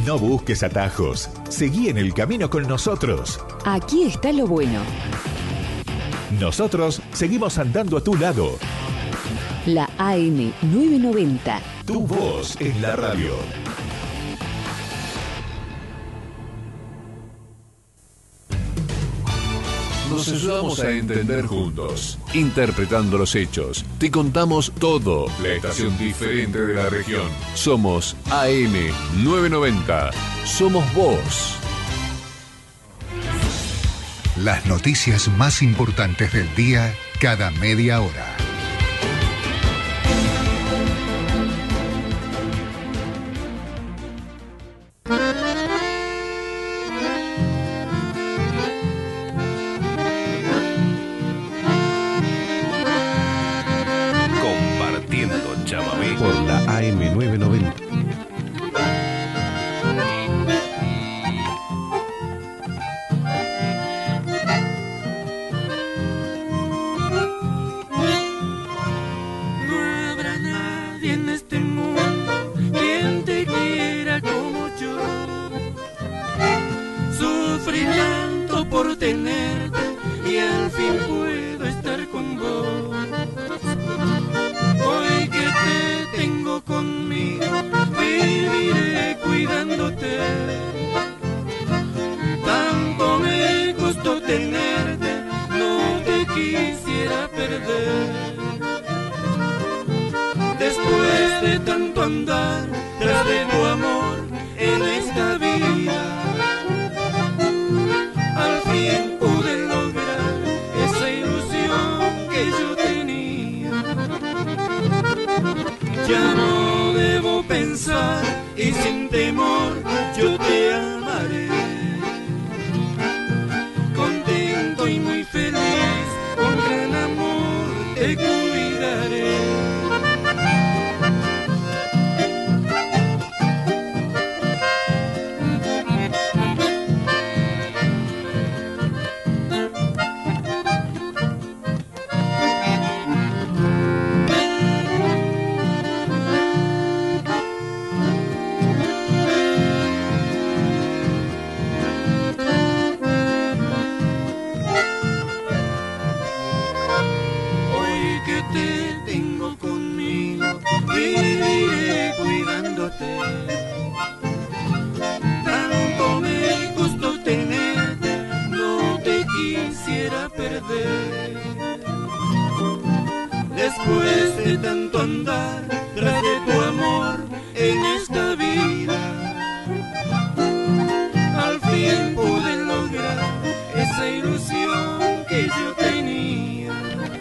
No busques atajos. Seguí en el camino con nosotros. Aquí está lo bueno. Nosotros seguimos andando a tu lado. La AM 990. Tu voz en la radio. Nos ayudamos a entender juntos, interpretando los hechos. Te contamos todo, la estación diferente de la región. Somos AM 990. Somos vos. Las noticias más importantes del día cada media hora. Por la AM 990. No habrá nadie en este mundo quien te quiera como yo. Sufrí tanto por tenerte y al fin puedo estar con vos. Hoy que te tengo conmigo, viviré cuidándote. Tanto me costó tenerte, no te quisiera perder. Después de tanto andar tras de tu amor en esta vida, al fin pude lograr esa ilusión que yo tenía. Ya no debo pensar y sin temor yo te amaré. Contento y muy feliz, con gran amor te cuidaré. Tanto me costó tenerte, no te quisiera perder. Después de tanto andar tras de tu amor en esta vida, al fin pude lograr esa ilusión que yo tenía.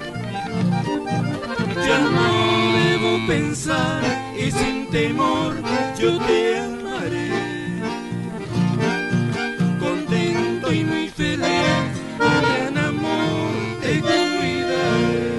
Ya no debo pensar y sin temor yo te amaré. Contento y muy feliz, con gran amor te cuidaré.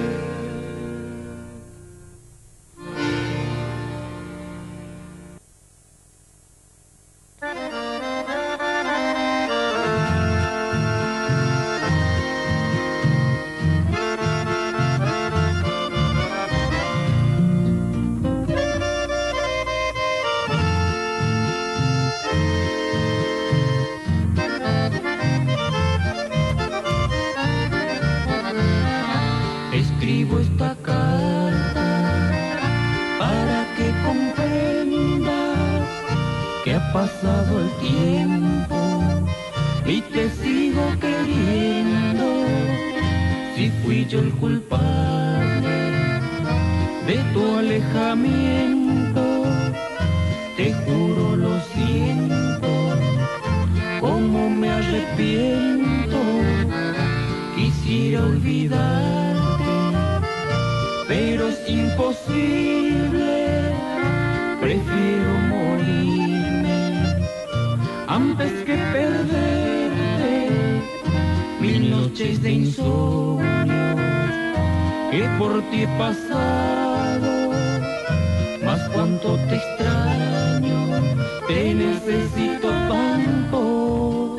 Escribo esta carta para que comprendas que ha pasado el tiempo y te sigo queriendo. Si fui yo el culpable de tu alejamiento, te juro lo siento, como me arrepiento. Quisiera olvidarte, pero es imposible. Prefiero morirme antes que perderte. Mil noches de insomnio que por ti he pasado, mas cuánto te extraño, te necesito tanto.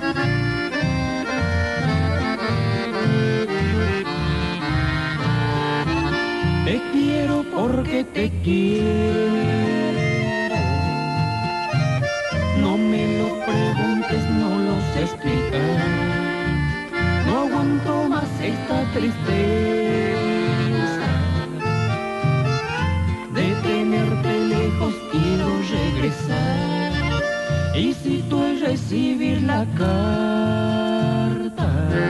Te quiero porque te quiero. No me lo preguntes, no lo sé explicar. No aguanto más esta tristeza de tenerte lejos, quiero regresar. Y si tú al recibir la carta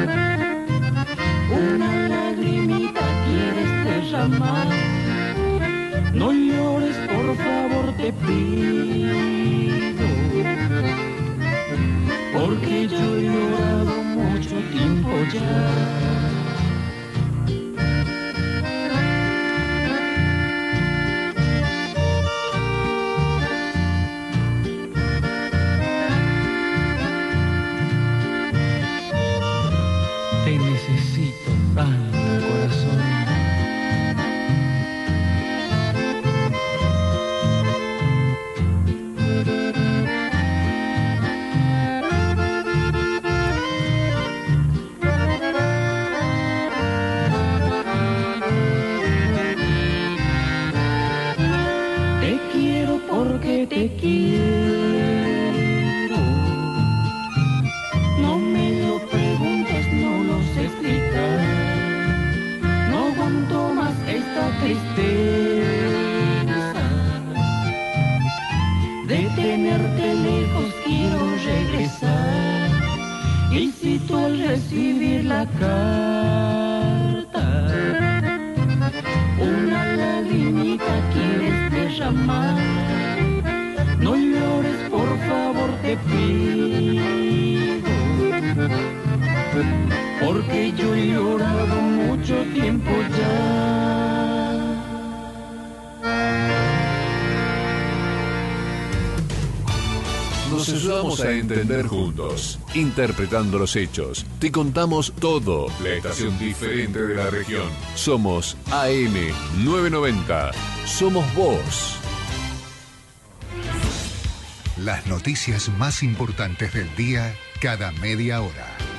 una lagrimita quieres derramar, no llores, por favor, te pido, porque yo he llorado mucho tiempo ya. Te necesito tanto, corazón. Te quiero porque te quiero. No me lo preguntes, no lo sé explicar. No aguanto más esta tristeza de tenerte lejos, quiero regresar. Y si tú al recibir la carta una lagrimita quieres derramar, no llores, por favor, te pido, porque yo he llorado mucho tiempo ya. Nos ayudamos a entender juntos, interpretando los hechos. Te contamos todo, la estación diferente de la región. Somos AM990. Somos vos. Las noticias más importantes del día cada media hora.